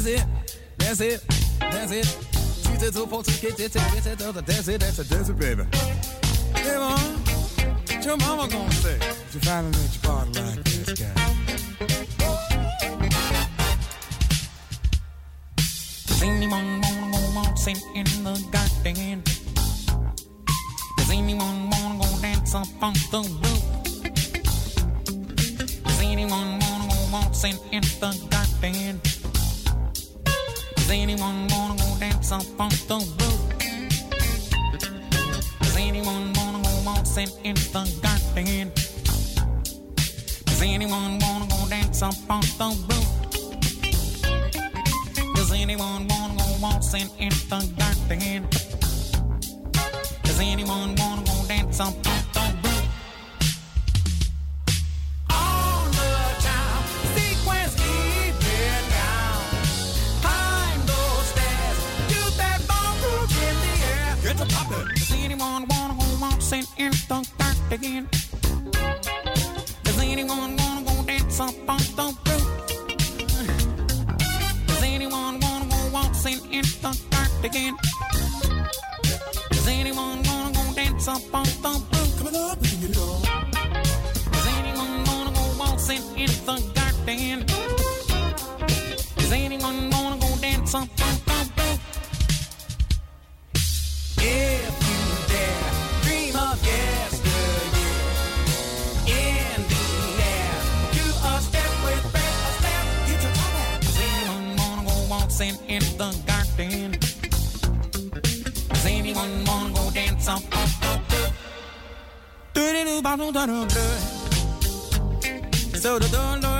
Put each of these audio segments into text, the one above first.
That's it. That's it. That's it. That's it, baby. Hey, Mom, what your mama gonna say? You finally let your body like this guy. Does anyone wanna go waltzing in the garden? Does anyone wanna go dance up on the roof? Does anyone wanna go waltzing in the garden? Does anyone wanna go dance up on the roof? Does anyone wanna go waltzing in the garden? Does anyone wanna go dance up on the roof? Does anyone wanna go waltzing in the garden? Does anyone wanna go dance up on the roof? On the town, sequence keeping down. Climb those stairs, do that ballroom in the air. Get to poppin'. Does anyone wanna go waltzing in the garden? Does anyone wanna go dance up on the roof? Does anyone wanna go waltzing in the garden? Does anyone wanna go dance up on the roof? Coming up, we can get it on. Does anyone wanna go waltzing in the garden? Does anyone wanna go dance up on the roof? If you dare, dream of yesteryear. In the air, do a step with breath, a step, get your top out. Does anyone wanna go waltzing in the garden? Does anyone wanna go dance up on the roof? So the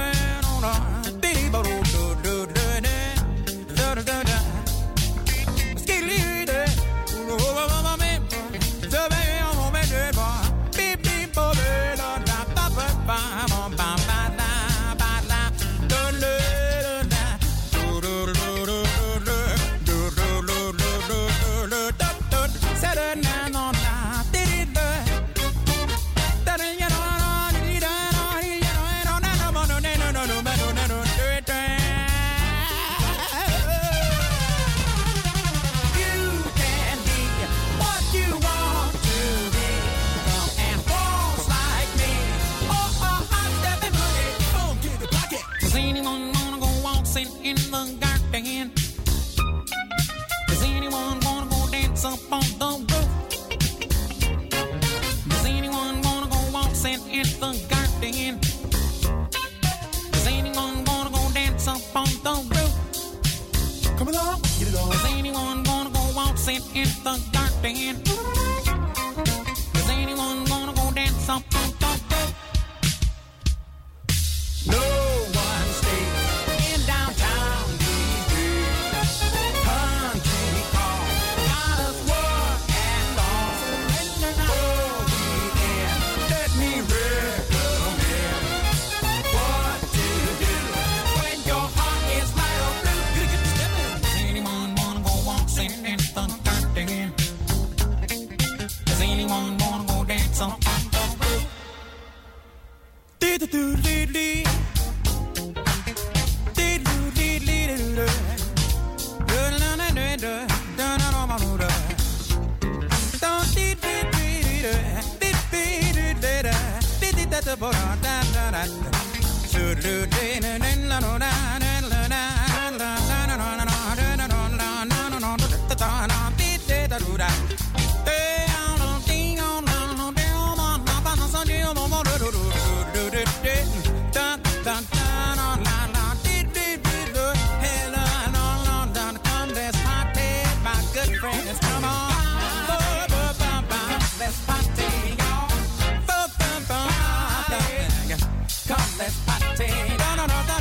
in the garden? Does anyone wanna go dance up on the roof? Does anyone wanna go waltzing in the garden? Does anyone wanna go dance up on the roof? Come along, get it on. Does anyone wanna go waltzing in the garden? Does anyone wanna go dance up on the roof? No one stays in downtown these days. Country call, got us work and all. Oh, weekend, let me recommend what to do when your heart is light or blue. You get stepping. Does anyone wanna go waltzing in the garden? Does anyone wanna go dance on the roof? Dee-dee-doo-dee-dee. Come on, let's party, y'all. Come, let's party.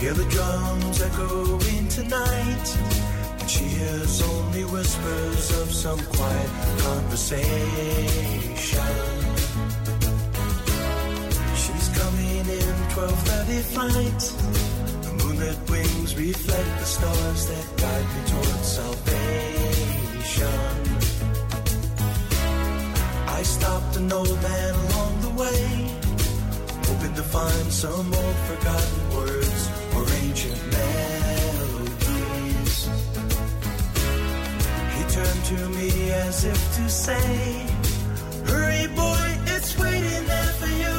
Hear the drums echoing tonight, and she hears only whispers of some quiet conversation. She's coming in 12:30 flight. The moonlit wings reflect the stars that guide me towards salvation. I stopped an old man along the way, hoping to find some old forgotten words or ancient melodies. He turned to me as if to say, hurry boy, it's waiting there for you.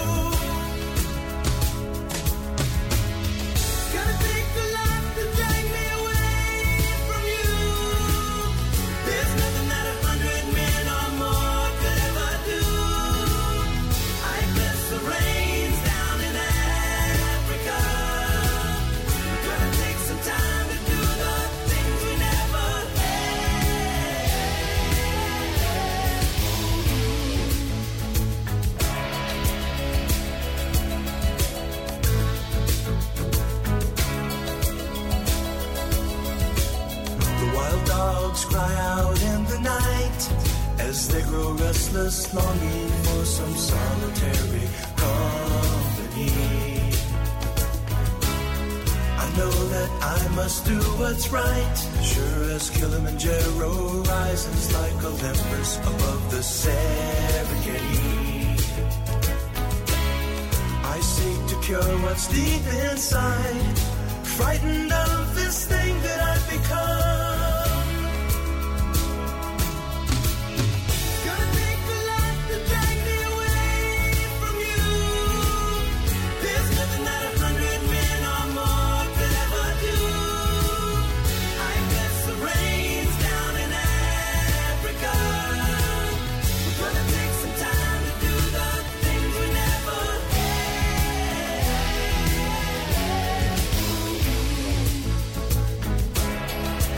Gonna take a lot to drag me away from you. There's nothing that 100 men or more could ever do. I bless the rains down in Africa. Gonna take some time to do the things we never The wild dogs cry out in the night as they grow restless, longing for some solitary company. I know that I must do what's right, sure as Kilimanjaro rises like Olympus above the Serengeti. I seek to cure what's deep inside, frightened of this thing that I've become. Gonna take a lot to drag me away from you. There's nothing that 100 men or more could ever do. I bless the rains down in Africa. We're gonna take some time to do the things we never had.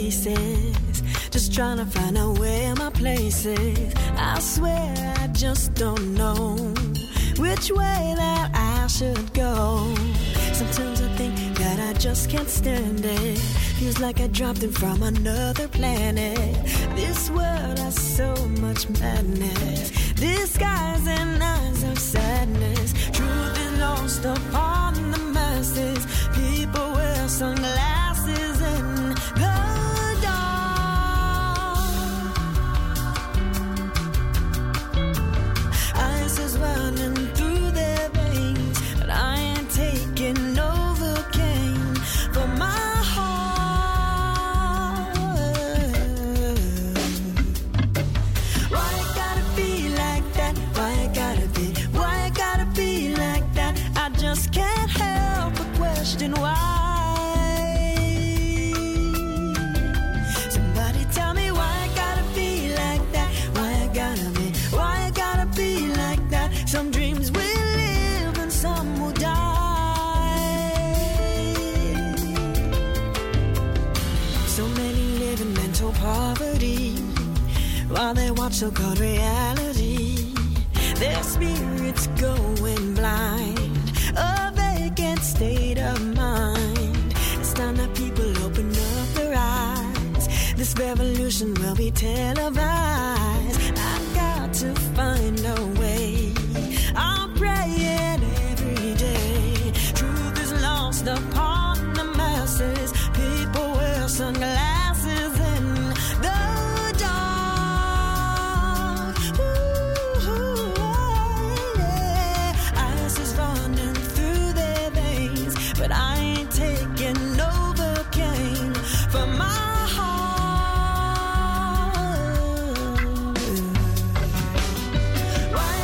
faces, just trying to find out where my place is. I swear I just don't know which way that I should go. Sometimes I think that I just can't stand it. Feels like I dropped in from another planet. This world has so much madness, disguising eyes of sadness. Truth is lost upon the masses. People wear sunglasses in the dark. Ice is running through their veins, but I ain't taking Novocaine for my heart. Why it gotta be like that? Why it gotta be like that? I just can't help but question why. Somebody tell me why it gotta be like that? Why it gotta be like that? Some dreams will live and some will die. So many live in mental poverty while they watch so-called reality. Their spirits going blind, a vacant state of mind. It's time that people open up their eyes. This revolution will be televised. I've got to find a way. I'm praying every day. Truth is lost upon the masses. People wear sunglasses in the dark. Ooh, yeah. Ice is running through their veins, but I ain't taking Novocaine for my heart. Why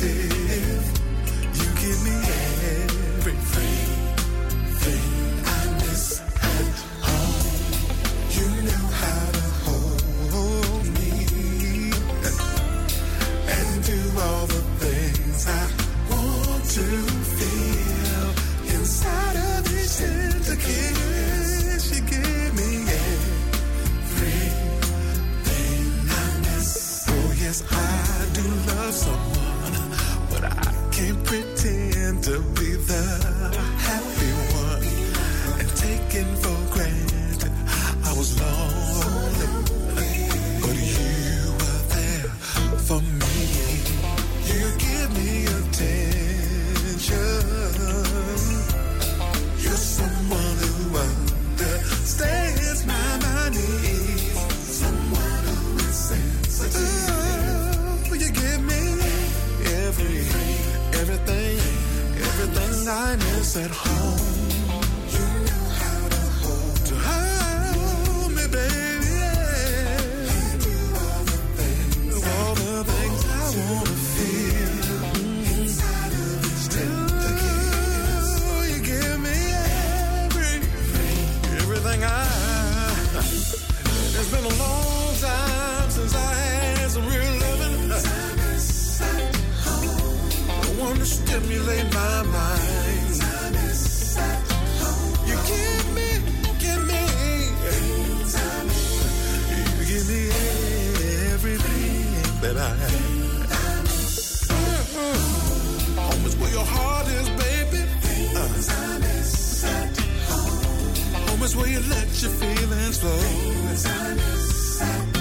attentive. You give me everything I miss at home. You know how to hold me and do all the things I want to feel inside of this tender kiss. You give me everything I miss. Oh yes, I do love someone, but I can't pretend to be the happy one and taken for granted. I was lonely, but you were there for me. You give me attention. You're someone who understands my needs. Someone who is sensitive. Oh, you give me everything I miss at home. You know how to hold me, baby. And do all the things I wanna feel inside of this tender kiss. Oh, you give me everything It's been a long time since I had some real loving. I want to stimulate my mind. You give me. You give me everything that I have. Home is where your heart is, baby. Home is where you let your feelings flow.